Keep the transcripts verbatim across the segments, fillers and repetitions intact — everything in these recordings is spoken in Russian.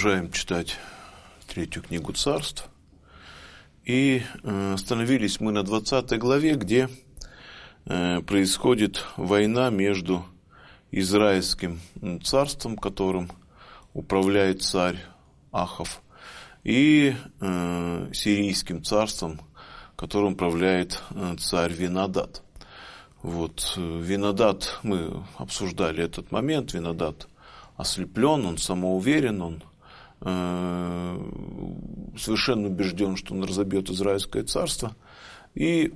Продолжаем читать третью книгу Царств. И э, остановились мы на двадцатой главе, где э, происходит война между Израильским царством, которым управляет царь Ахав, и э, Сирийским царством, которым управляет э, царь Винадад. Вот, Винадад, мы обсуждали этот момент, Винадад ослеплен, он самоуверен, он э, совершенно убежден, что он разобьет Израильское царство, и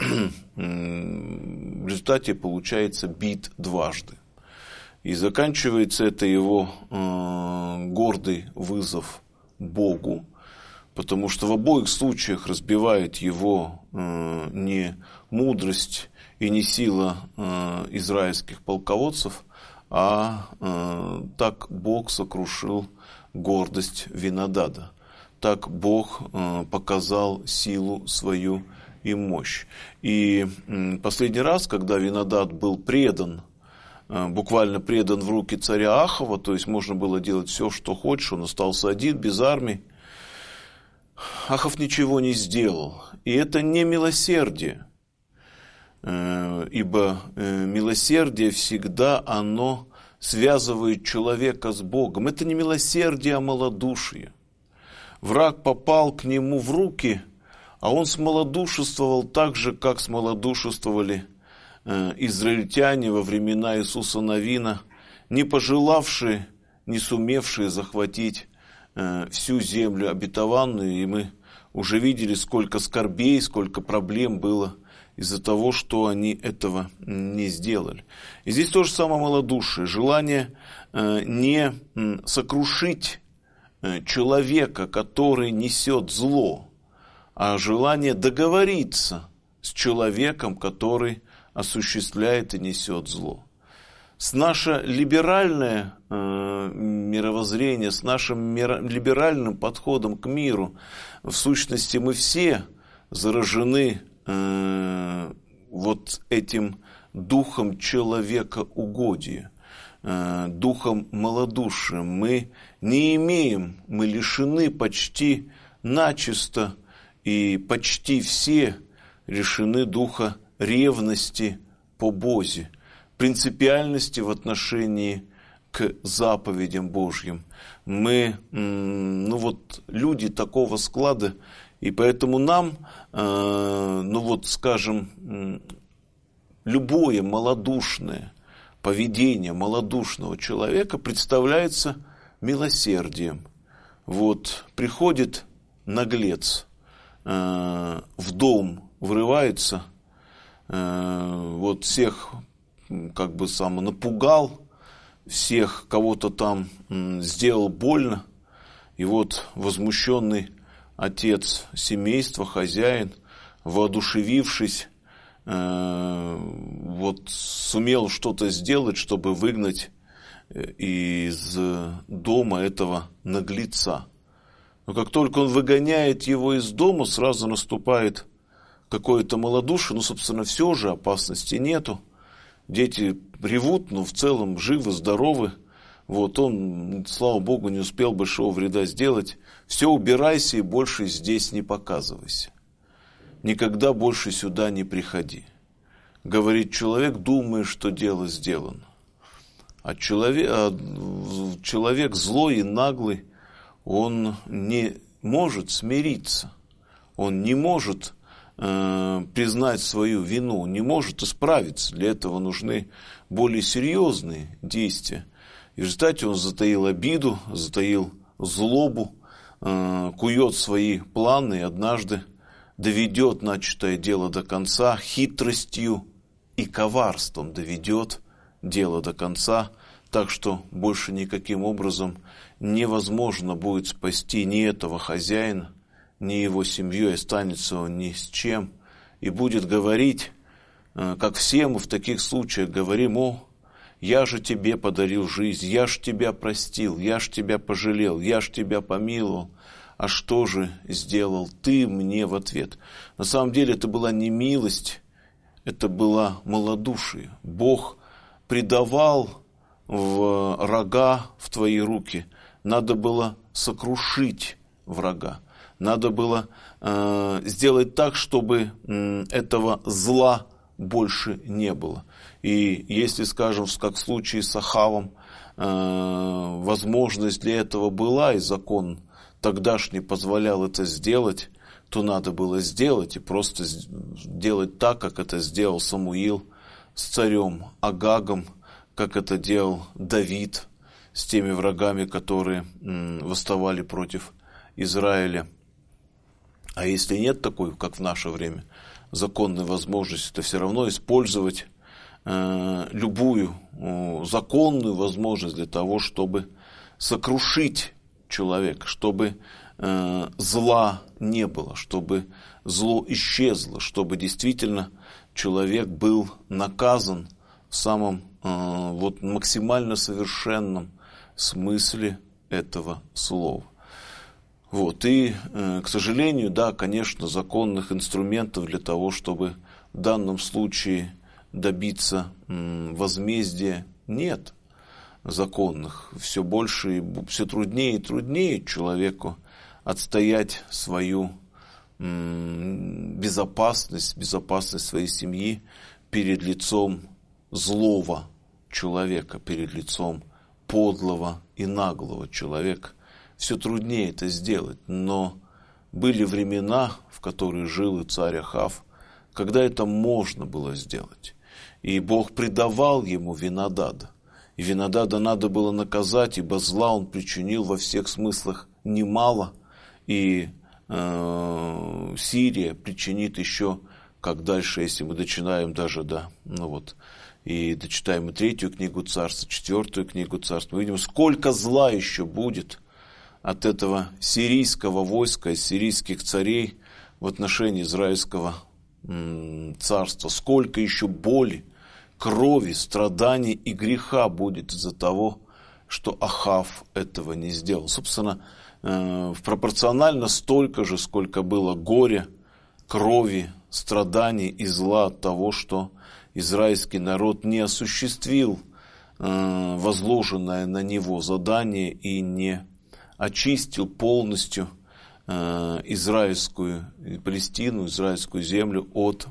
в результате получается бит дважды. И заканчивается это его э, гордый вызов Богу, потому что в обоих случаях разбивает его э, не мудрость и не сила э, израильских полководцев, а э, так Бог сокрушил гордость Винадада. Так Бог э, показал силу свою и мощь. И э, последний раз, когда Винадад был предан, э, буквально предан в руки царя Ахава, то есть можно было делать все, что хочешь, он остался один, без армии, Ахав ничего не сделал. И это не милосердие. Ибо милосердие всегда оно связывает человека с Богом. Это не милосердие, а малодушие. Враг попал к нему в руки, а он смалодушествовал так же, как смалодушествовали израильтяне во времена Иисуса Навина, не пожелавшие, не сумевшие захватить всю землю обетованную. И мы уже видели, сколько скорбей, сколько проблем было из-за того, что они этого не сделали. И здесь то же самое малодушие, желание э, не сокрушить человека, который несет зло, а желание договориться с человеком, который осуществляет и несет зло. С наше либеральное э, мировоззрение, с нашим миро, либеральным подходом к миру, в сущности мы все заражены вот этим духом человекоугодия, духом малодушия. Мы не имеем, мы лишены почти начисто, и почти все лишены духа ревности по Бозе, принципиальности в отношении к заповедям Божьим. Мы, ну вот, люди такого склада. И поэтому нам, ну вот скажем, любое малодушное поведение малодушного человека представляется милосердием. Вот приходит наглец в дом, врывается, вот всех как бы сам напугал, всех кого-то там сделал больно, и вот возмущенный отец семейства, хозяин, воодушевившись, э, вот сумел что-то сделать, чтобы выгнать из дома этого наглеца. Но как только он выгоняет его из дома, сразу наступает какое-то малодушие. Ну, собственно, все же, опасности нету. Дети ревут, но в целом живы, здоровы. Вот он, слава Богу, не успел большого вреда сделать. Все, убирайся и больше здесь не показывайся. Никогда больше сюда не приходи. Говорит человек, думая, что дело сделано. А человек, а человек злой и наглый, он не может смириться. Он не может э, признать свою вину, не может исправиться. Для этого нужны более серьезные действия. И в результате он затаил обиду, затаил злобу, э, кует свои планы и однажды доведет начатое дело до конца, хитростью и коварством доведет дело до конца, так что больше никаким образом невозможно будет спасти ни этого хозяина, ни его семью, и останется он ни с чем. И будет говорить, э, как все мы в таких случаях говорим: о, я же тебе подарил жизнь, я ж тебя простил, я ж тебя пожалел, я ж тебя помиловал. А что же сделал ты мне в ответ? На самом деле это была не милость, это было малодушие. Бог предавал в рога в твои руки надо было сокрушить врага. Надо было э, сделать так, чтобы э, этого зла больше не было. И если, скажем, как в случае с Ахавом, э, возможность для этого была, и закон тогдашний позволял это сделать, то надо было сделать и просто делать так, как это сделал Самуил с царем Агагом, как это делал Давид с теми врагами, которые э, восставали против Израиля. А если нет такой, как в наше время, законной возможности, то все равно использовать э, любую э, законную возможность для того, чтобы сокрушить человека, чтобы э, зла не было, чтобы зло исчезло, чтобы действительно человек был наказан в самом э, вот, максимально совершенном смысле этого слова. Вот, и, к сожалению, да, конечно, законных инструментов для того, чтобы в данном случае добиться возмездия, нет законных. Все больше и все труднее и труднее человеку отстоять свою безопасность, безопасность своей семьи перед лицом злого человека, перед лицом подлого и наглого человека. Все труднее это сделать, но были времена, в которые жил и царь Ахав, когда это можно было сделать. И Бог предавал ему Винодада. И Винодада надо было наказать, ибо зла он причинил во всех смыслах немало. И э, Сирия причинит еще, как дальше, если мы дочитаем даже, да, ну вот, и дочитаем и третью книгу царства, четвертую книгу царства, мы видим, сколько зла еще будет от этого сирийского войска, из сирийских царей в отношении израильского м, царства. Сколько еще боли, крови, страданий и греха будет из-за того, что Ахав этого не сделал. Собственно, э, пропорционально столько же, сколько было горя, крови, страданий и зла от того, что израильский народ не осуществил э, возложенное на него задание и не очистил полностью э, израильскую Палестину, израильскую землю от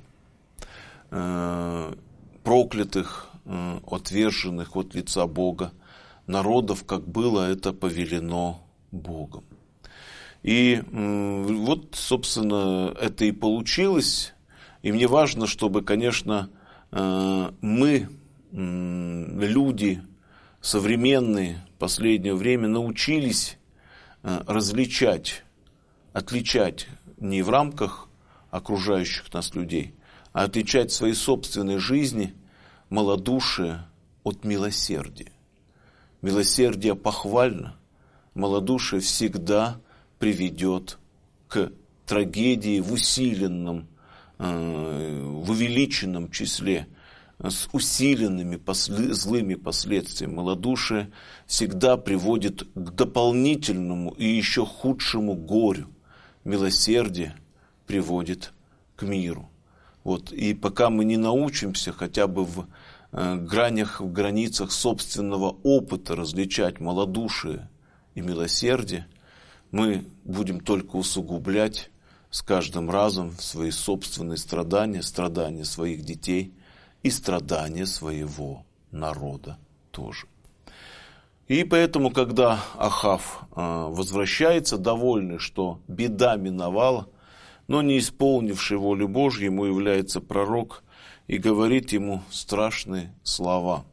э, проклятых, э, отверженных от лица Бога народов, как было это повелено Богом. И э, вот, собственно, это и получилось. И мне важно, чтобы, конечно, э, мы, э, люди современные, в последнее время научились различать, отличать не в рамках окружающих нас людей, а отличать в своей собственной жизни малодушие от милосердия. Милосердие похвально, малодушие всегда приведет к трагедии в усиленном, в увеличенном числе, с усиленными после, злыми последствиями. Малодушие всегда приводит к дополнительному и еще худшему горю. Милосердие приводит к миру. Вот. И пока мы не научимся хотя бы в э, гранях, в границах собственного опыта различать малодушие и милосердие, мы будем только усугублять с каждым разом свои собственные страдания, страдания своих детей и страдания своего народа тоже. И поэтому, когда Ахав э, возвращается, довольный, что беда миновала, но не исполнивший волю Божью, ему является пророк и говорит ему страшные слова.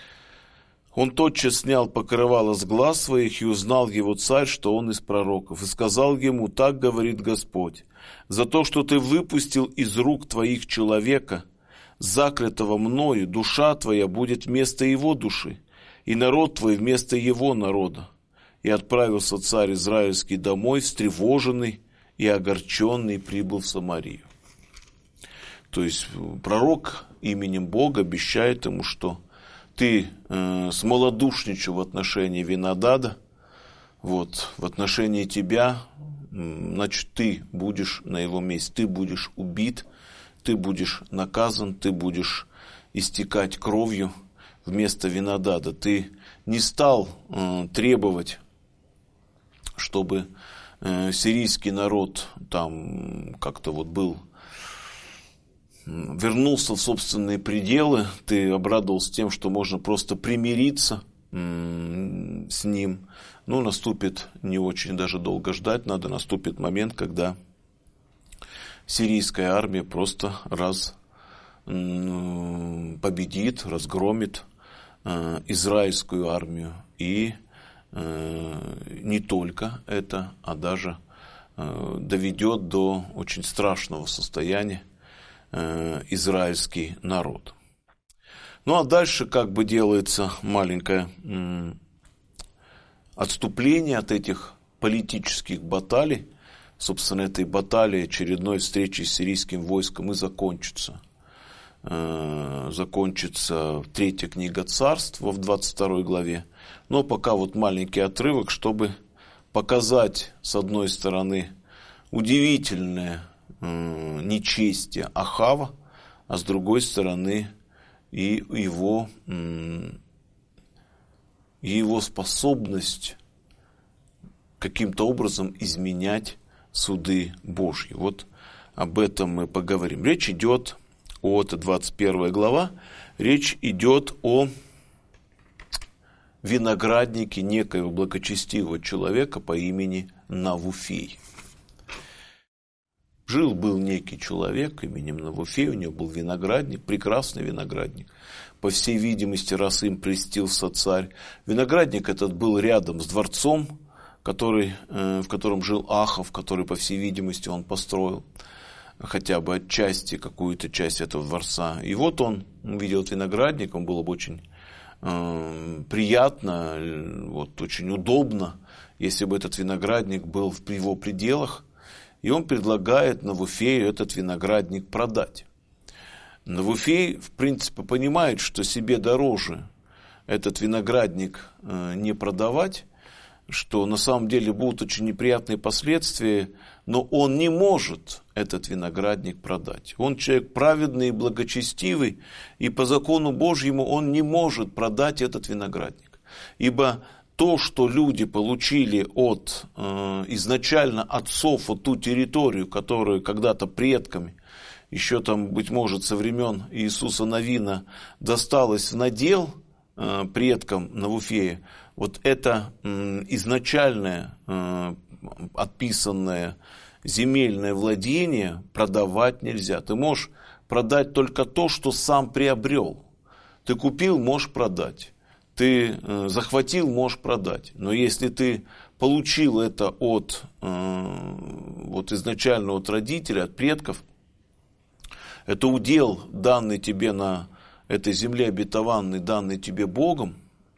Он тотчас снял покрывало с глаз своих, и узнал его царь, что он из пророков, и сказал ему: «Так говорит Господь, за то, что ты выпустил из рук твоих человека, заклятого мною, душа твоя будет вместо его души, и народ твой вместо его народа». И отправился царь израильский домой, встревоженный и огорченный, прибыл в Самарию. То есть пророк именем Бога обещает ему, что ты э, смолодушничал в отношении Винодада, вот, в отношении тебя, значит, ты будешь на его месте, ты будешь убит, ты будешь наказан, ты будешь истекать кровью вместо Винодада. Ты не стал э, требовать чтобы э, сирийский народ там как-то вот был, вернулся в собственные пределы, ты обрадовался тем, что можно просто примириться м- с ним. Ну, наступит не очень даже долго ждать, надо, наступит момент, когда сирийская армия просто раз м- победит, разгромит э, израильскую армию. И э, не только это, а даже э, доведет до очень страшного состояния израильский народ. Ну а дальше как бы делается маленькое м, отступление от этих политических баталий. Собственно, этой баталии очередной встречи с сирийским войском и закончится. Э, закончится третья книга Царств в двадцать второй главе. Но пока вот маленький отрывок, чтобы показать, с одной стороны, удивительное нечестие Ахава, а с другой стороны и его, и его способность каким-то образом изменять суды Божьи. Вот об этом мы поговорим. Речь идет о, это двадцать первая глава, речь идет о винограднике некоего благочестивого человека по имени Навуфей. Жил-был некий человек именем Навуфей, у него был виноградник, прекрасный виноградник. По всей видимости, раз им прельстился царь. Виноградник этот был рядом с дворцом, который, э, в котором жил Ахав, который, по всей видимости, он построил хотя бы отчасти какую-то часть этого дворца. И вот он увидел этот виноградник, он было бы очень э, приятно, вот, очень удобно, если бы этот виноградник был в его пределах. И он предлагает Навуфею этот виноградник продать. Навуфей, в принципе, понимает, что себе дороже этот виноградник не продавать, что на самом деле будут очень неприятные последствия, но он не может этот виноградник продать. Он человек праведный и благочестивый, и по закону Божьему он не может продать этот виноградник. Ибо то, что люди получили от э, изначально отцов, от ту территорию, которую когда-то предками, еще там, быть может, со времен Иисуса Навина, досталось в надел э, предкам Навуфея, вот это э, изначальное э, отписанное земельное владение продавать нельзя. Ты можешь продать только то, что сам приобрел. Ты купил, можешь продать. Ты э, захватил, можешь продать. Но если ты получил это от э, вот изначально от родителей, от предков, это удел, данный тебе на этой земле обетованный, данный тебе Богом,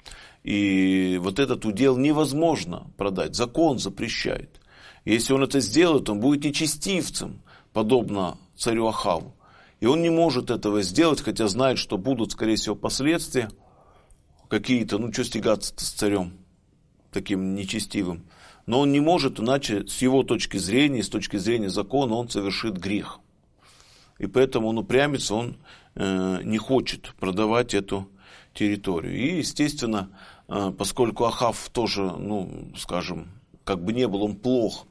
и вот этот удел невозможно продать. Закон запрещает. Если он это сделает, он будет нечестивцем, подобно царю Ахаву. И он не может этого сделать, хотя знает, что будут, скорее всего, последствия какие-то, ну, что стягаться с царем таким нечестивым. Но он не может, иначе с его точки зрения, с точки зрения закона, он совершит грех. И поэтому он упрямится, он э, не хочет продавать эту территорию. И, естественно, э, поскольку Ахав тоже, ну, скажем, как бы не был он плох,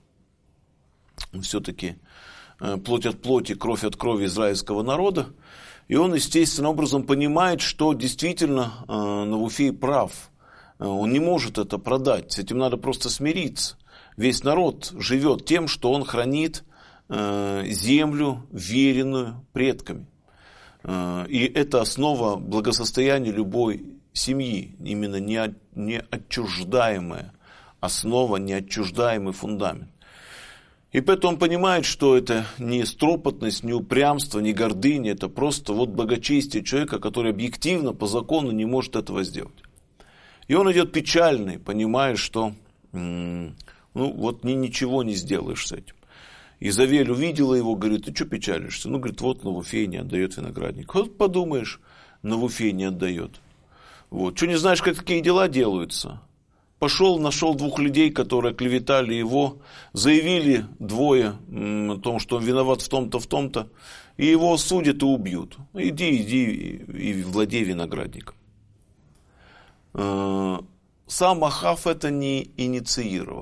все-таки э, плоть от плоти, кровь от крови израильского народа, и он, естественным образом, понимает, что действительно э, Навуфей прав. Э, он не может это продать. С этим надо просто смириться. Весь народ живет тем, что он хранит э, землю, веренную предками. Э, и это основа благосостояния любой семьи. Именно не, не отчуждаемая основа, не отчуждаемый фундамент. И поэтому он понимает, что это не стропотность, не упрямство, не гордыня, это просто вот благочестие человека, который объективно по закону не может этого сделать. И он идет печальный, понимая, что ну вот ни, ничего не сделаешь с этим. Изавель увидела его, говорит: ты что печалишься? Ну, говорит, вот Навуфей не отдает виноградник. Вот подумаешь, Навуфей не отдает. Вот. Что не знаешь, как какие дела делаются? Пошел, нашел двух людей, которые клеветали его, заявили двое о том, что он виноват в том-то, в том-то, и его судят и убьют. Иди, иди и владей виноградником. Сам Ахав это не инициировал.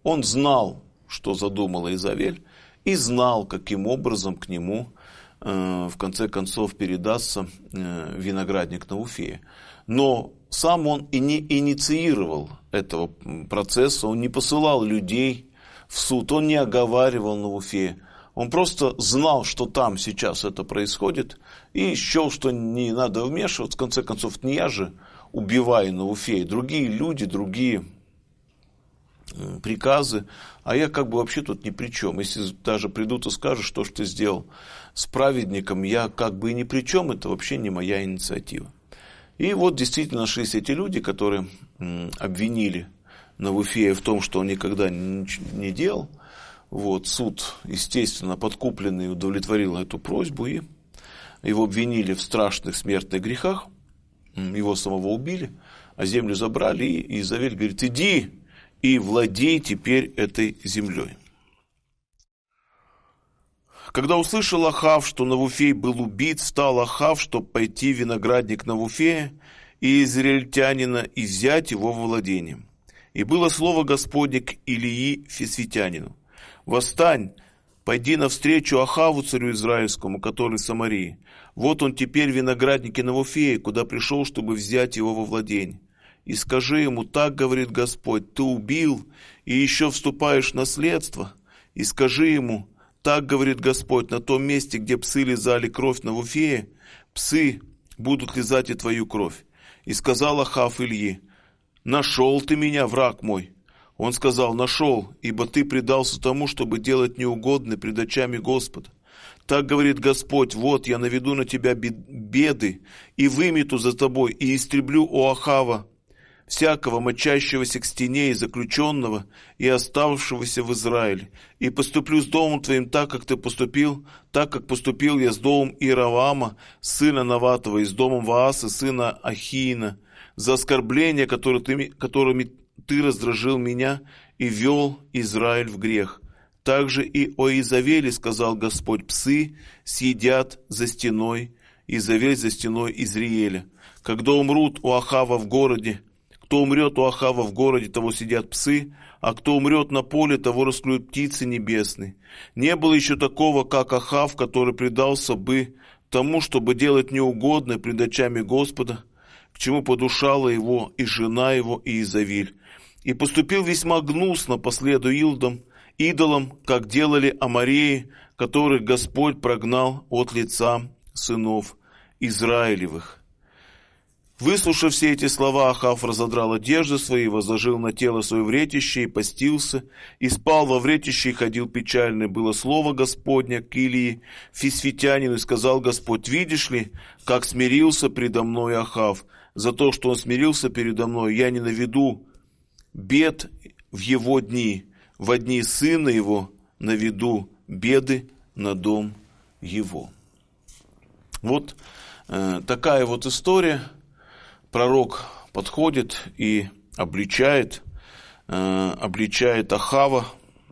Он знал, что задумала Изавель, и знал, каким образом к нему э, в конце концов передастся э, виноградник Навуфея. Но сам он и не инициировал этого процесса, он не посылал людей в суд, он не оговаривал Навуфея. Он просто знал, что там сейчас это происходит, и счел, что не надо вмешиваться. В конце концов, не я же убиваю Навуфея, другие люди, другие приказы, а я как бы вообще тут ни при чем. Если даже придут и скажут, что ж ты сделал с праведником, я как бы и ни при чем, это вообще не моя инициатива. И вот действительно нашлись эти люди, которые обвинили Навуфея в том, что он никогда ничего не делал. Вот, суд, естественно, подкупленный, удовлетворил эту просьбу, и его обвинили в страшных смертных грехах, его самого убили, а землю забрали, и Изавель говорит: иди и владей теперь этой землей. Когда услышал Ахав, что Навуфей был убит, встал Ахав, чтобы пойти в виноградник Навуфея и израильтянина и взять его во владение. И было слово Господне к Илии Фисвитянину: «Восстань, пойди навстречу Ахаву, царю израильскому, который в Самарии. Вот он теперь в винограднике Навуфея, куда пришел, чтобы взять его во владение. И скажи ему: так говорит Господь, ты убил и еще вступаешь в наследство. И скажи ему: так говорит Господь, на том месте, где псы лизали кровь Навуфея, псы будут лизать и твою кровь». И сказал Ахав Ильи: «Нашел ты меня, враг мой». Он сказал: «Нашел, ибо ты предался тому, чтобы делать неугодное пред очами Господа. Так говорит Господь: вот я наведу на тебя беды, и вымету за тобой, и истреблю у Ахава всякого мочащегося к стене и заключенного, и оставшегося в Израиле, и поступлю с домом твоим так, как ты поступил, так, как поступил я с домом Иераваама, сына Наватова, и с домом Вааса, сына Ахиина, за оскорбления, которые ты, которыми ты раздражил меня и вел Израиль в грех. Также и о Изавеле сказал Господь: псы съедят за стеной, Изавель за стеной Изриеля. Когда умрут у Ахава в городе, кто умрет у Ахава в городе, того съедят псы, а кто умрет на поле, того расклюют птицы небесные. Не было еще такого, как Ахав, который предался бы тому, чтобы делать неугодное пред очами Господа, к чему подушала его и жена его, и Изавель. И поступил весьма гнусно по следу Илдам, идолам, как делали амореи, которых Господь прогнал от лица сынов Израилевых. Выслушав все эти слова, Ахав разодрал одежды свои, возложил на тело свое вретище и постился, и спал во вретище, и ходил печальный. Было слово Господня к Илии Фисвитянину, и сказал Господь: видишь ли, как смирился предо мной Ахав? За то, что он смирился передо мной, я не наведу бед в его дни, во дни сына его наведу беды на дом его». Вот э, такая вот история. Пророк подходит и обличает, э, обличает Ахава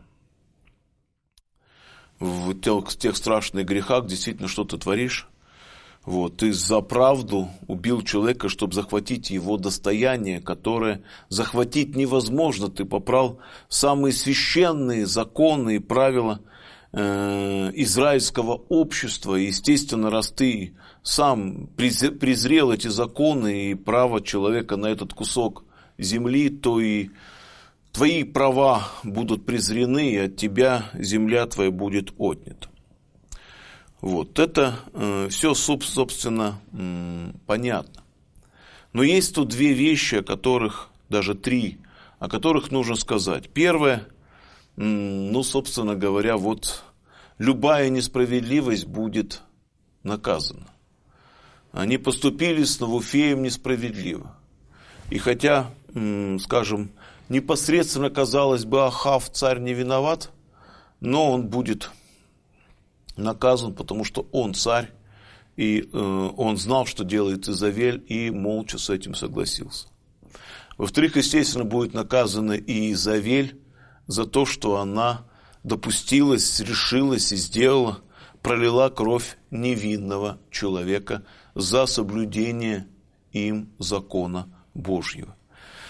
в тех, тех страшных грехах. Действительно, что ты творишь? Вот, ты за правду убил человека, чтобы захватить его достояние, которое захватить невозможно. Ты попрал самые священные законы и правила э, израильского общества. И, естественно, раз ты сам презрел эти законы и право человека на этот кусок земли, то и твои права будут презрены, и от тебя земля твоя будет отнята. Вот, это э, все, собственно, э, понятно. Но есть тут две вещи, о которых, даже три, о которых нужно сказать. Первое, э, ну, собственно говоря, вот любая несправедливость будет наказана. Они поступили с Навуфеем несправедливо. И хотя, э, скажем, непосредственно, казалось бы, Ахав, царь, не виноват, но он будет наказан, потому что он царь, и э, он знал, что делает Изавель, и молча с этим согласился. Во-вторых, естественно, будет наказана и Изавель за то, что она допустилась, решилась и сделала, пролила кровь невинного человека за соблюдение им закона Божьего.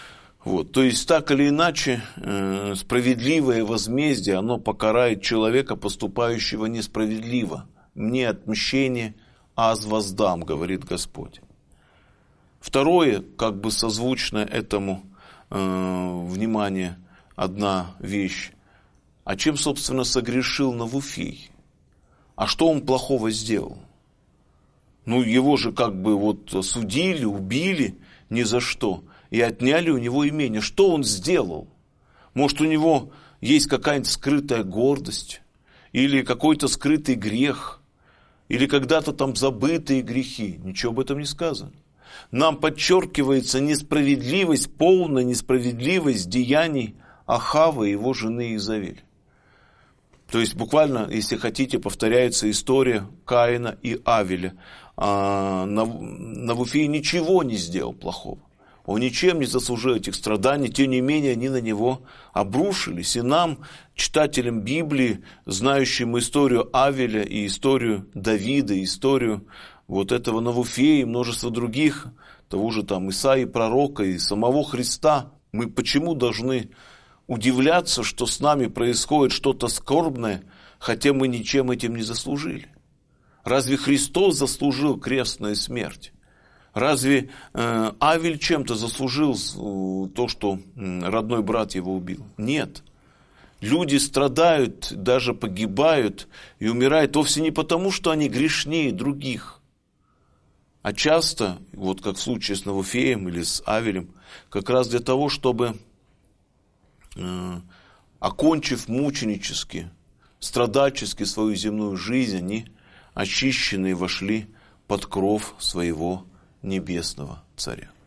Вот. То есть, так или иначе, э, справедливое возмездие, оно покарает человека, поступающего несправедливо. Мне отмщение, аз воздам, говорит Господь. Второе, как бы созвучно этому, э, внимание, одна вещь. А чем, собственно, согрешил Навуфий? А что он плохого сделал? Ну, его же как бы вот судили, убили ни за что. И отняли у него имение. Что он сделал? Может, у него есть какая-нибудь скрытая гордость? Или какой-то скрытый грех? Или когда-то там забытые грехи? Ничего об этом не сказано. Нам подчеркивается несправедливость, полная несправедливость деяний Ахава и его жены Иезавель. То есть, буквально, если хотите, повторяется история Каина и Авеля. А Навуфий ничего не сделал плохого. Он ничем не заслужил этих страданий, тем не менее они на него обрушились. И нам, читателям Библии, знающим историю Авеля и историю Давида, и историю вот этого Навуфея и множество других, того же там Исаии пророка и самого Христа, мы почему должны удивляться, что с нами происходит что-то скорбное, хотя мы ничем этим не заслужили? Разве Христос заслужил крестную смерть? Разве э, Авель чем-то заслужил э, то, что э, родной брат его убил? Нет. Люди страдают, даже погибают и умирают вовсе не потому, что они грешнее других, а часто, вот как в случае с Навуфеем или с Авелем, как раз для того, чтобы, э, окончив мученически, страдальчески свою земную жизнь, они очищенные вошли под кров своего небесного царя.